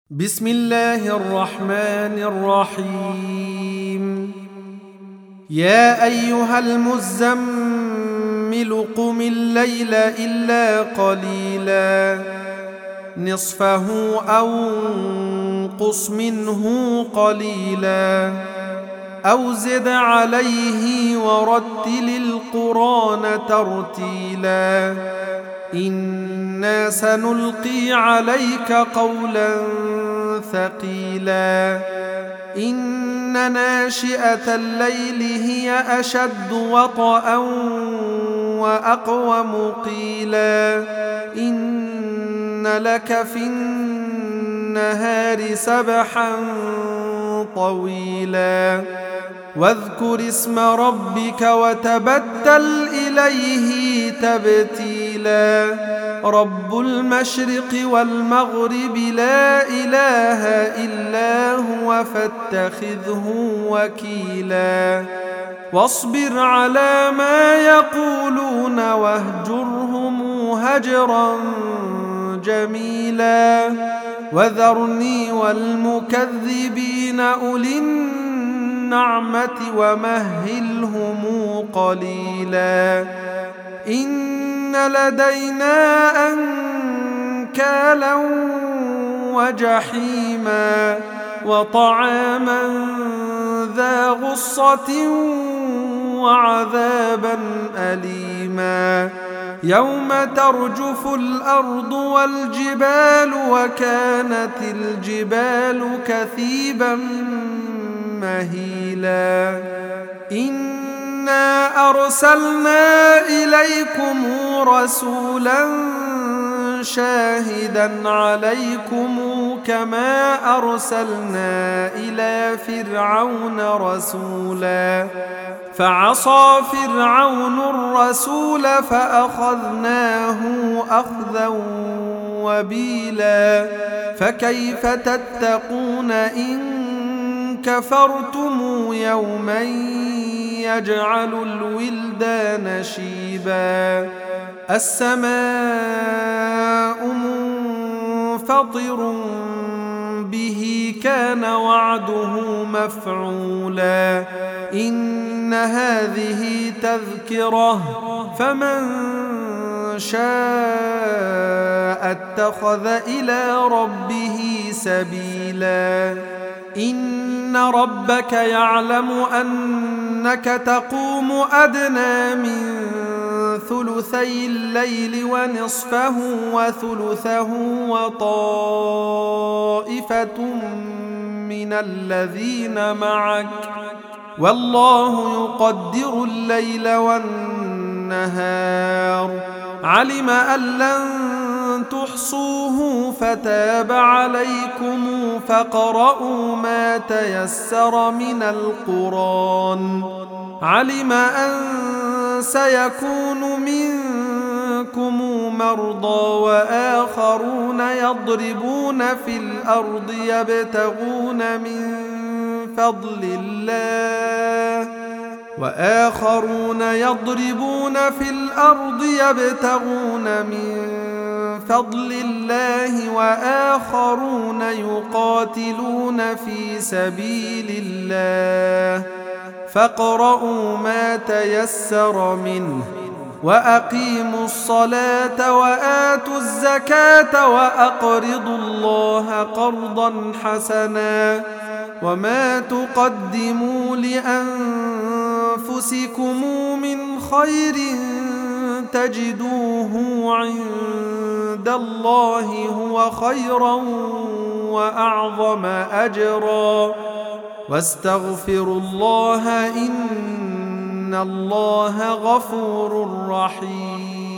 بسم الله الرحمن الرحيم. يا أيها المزمل قم الليل إلا قليلا نصفه أو انقص منه قليلا أو زد عليه ورتل القرآن ترتيلا إنا سنلقي عليك قولا ثقيلا إن ناشئة الليل هي أشد وطئا وأقوم قيلا إن لك في النهار سبحا طويلا واذكر اسم ربك وتبتل إليه تبتيلا رب المشرق والمغرب لا إله إلا هو فاتخذه وكيلا واصبر على ما يقولون واهجرهم هجرا جميلا وذرني والمكذبين أولي النعمة ومهلهم قليلا إن لدينا أنكالا وجحيما وطعاما ذا غصة وعذابا أليما يوم ترجف الأرض والجبال وكانت الجبال كثيبا مهيلا إنا أرسلنا إليكم رسولا شاهدا عليكم كما أرسلنا إلى فرعون رسولا فعصى فرعون الرسول فأخذناه أخذا وبيلا فكيف تتقون إن كفرتم يوما يجعل الولدان شيبا السماء منفطر به كان وعده مفعولا إن هذه تذكرة فمن شاء اتخذ إلى ربه سبيلا إن ربك يعلم أنك تقوم أدنى من ثلثي الليل ونصفه وثلثه وطائفة من الذين معك والله يقدر الليل والنهار علم أن لن تحصوه فتاب عليكم فاقرؤوا ما تيسر من القرآن علم أن سيكون منكم مرضى وآخرون يضربون في الأرض يبتغون من فضل الله وآخرون يقاتلون في سبيل الله فاقرؤوا ما تيسر منه وأقيموا الصلاة وآتوا الزكاة وأقرضوا الله قرضا حسنا وما تقدموا لأنفسكم من خير تجدوه عند الله هو خيرا وأعظم أجرا واستغفروا الله إن الله غفور رحيم.